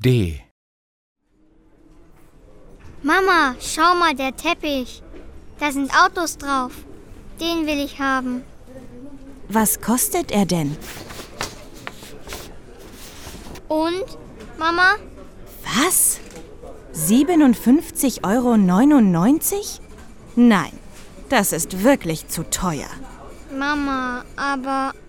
D. Mama, schau mal, der Teppich. Da sind Autos drauf. Den will ich haben. Was kostet er denn? Und, Mama? Was? 57,99 €? Nein, das ist wirklich zu teuer. Mama, aber